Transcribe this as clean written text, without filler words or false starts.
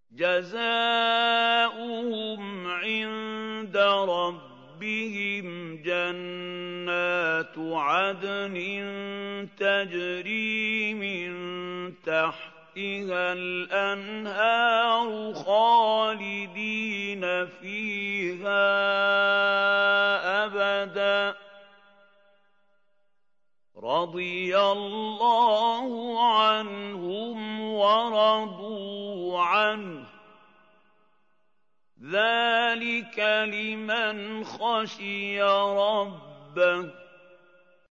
جَزَاؤُهُمْ عِندَ رَبِّهِمْ جَنَّاتُ عَدْنٍ تَجْرِي مِن تَحْتِهَا الْأَنْهَارُ خَالِدِينَ فِيهَا أَبَدًا ۖ رَّضِيَ اللَّهُ عَنْهُمْ وَرَضُوا عَنْهُ ۚ ذَٰلِكَ لِمَنْ خَشِيَ رَبَّهُ